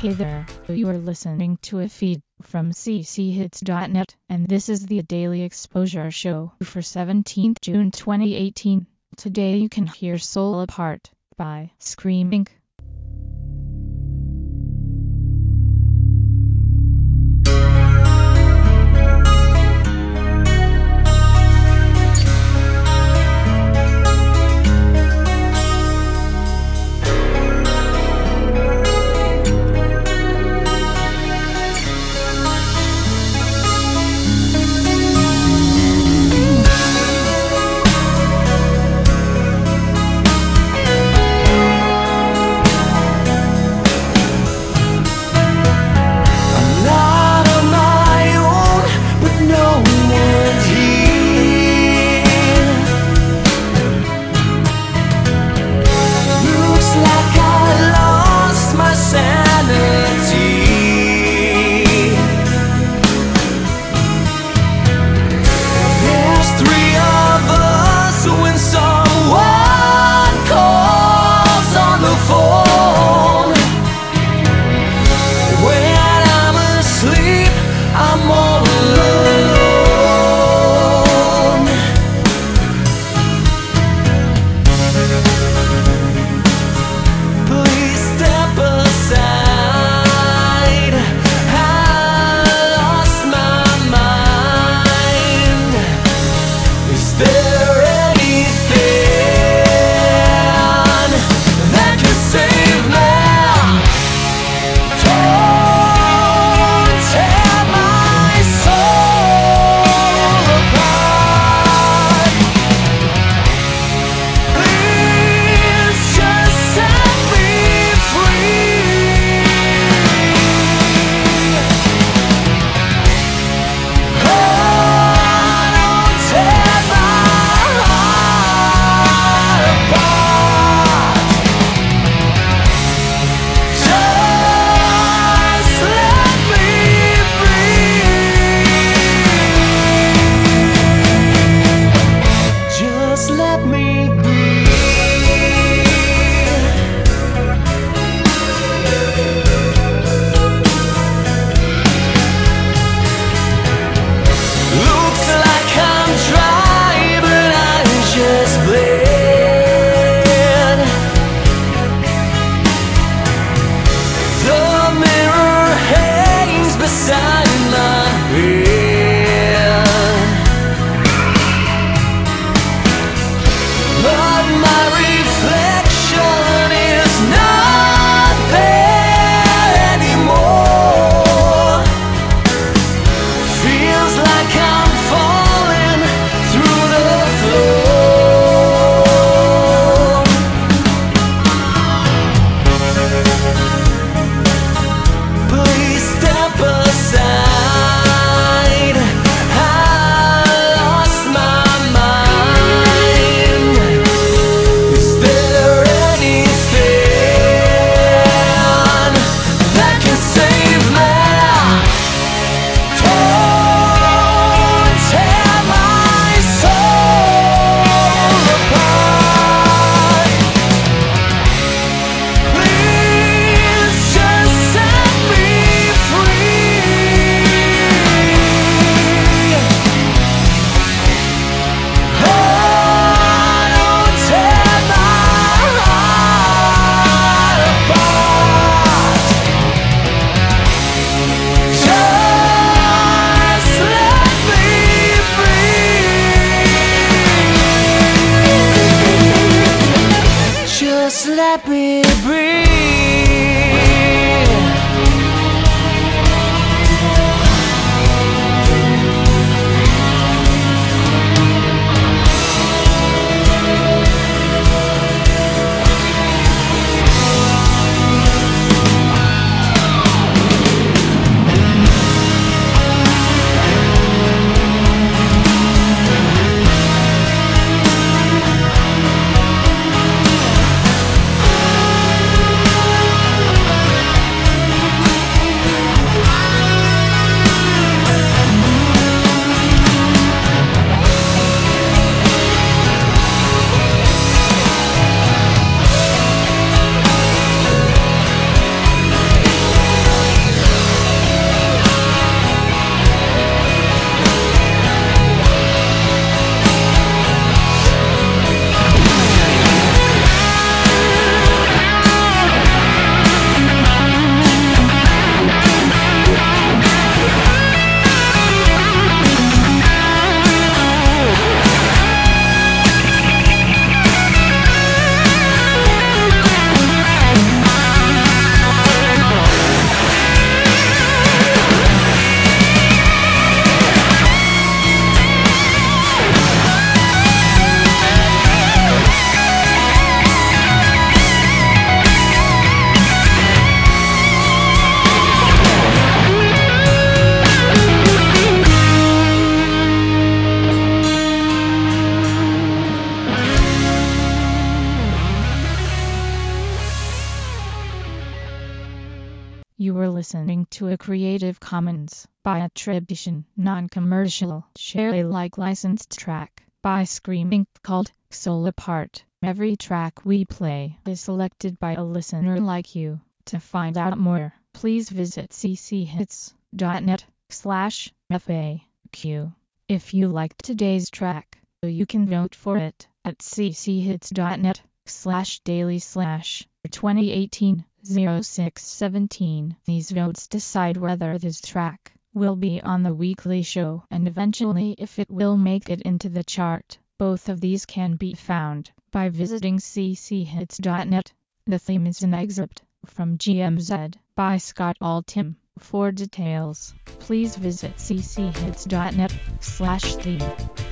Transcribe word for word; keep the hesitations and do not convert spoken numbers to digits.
Hey there, you are listening to a feed from c c hits dot net, and this is the Daily Exposure Show for seventeenth of June twenty eighteen. Today you can hear Soul Apart by Screaming. listening to a Creative Commons by attribution, non-commercial, share Alike licensed track by Screaming called Soul Apart. Every track we play is selected by a listener like you. To find out more, please visit cchits.net slash FAQ. If you liked today's track, you can vote for it at cchits.net slash daily slash twenty eighteen oh six seventeen. These votes decide whether this track will be on the weekly show and eventually if it will make it into the chart. Both of these can be found by visiting cchits.net. The theme is an excerpt from G M Z by Scott Altham. For details, please visit cchits.net slash theme.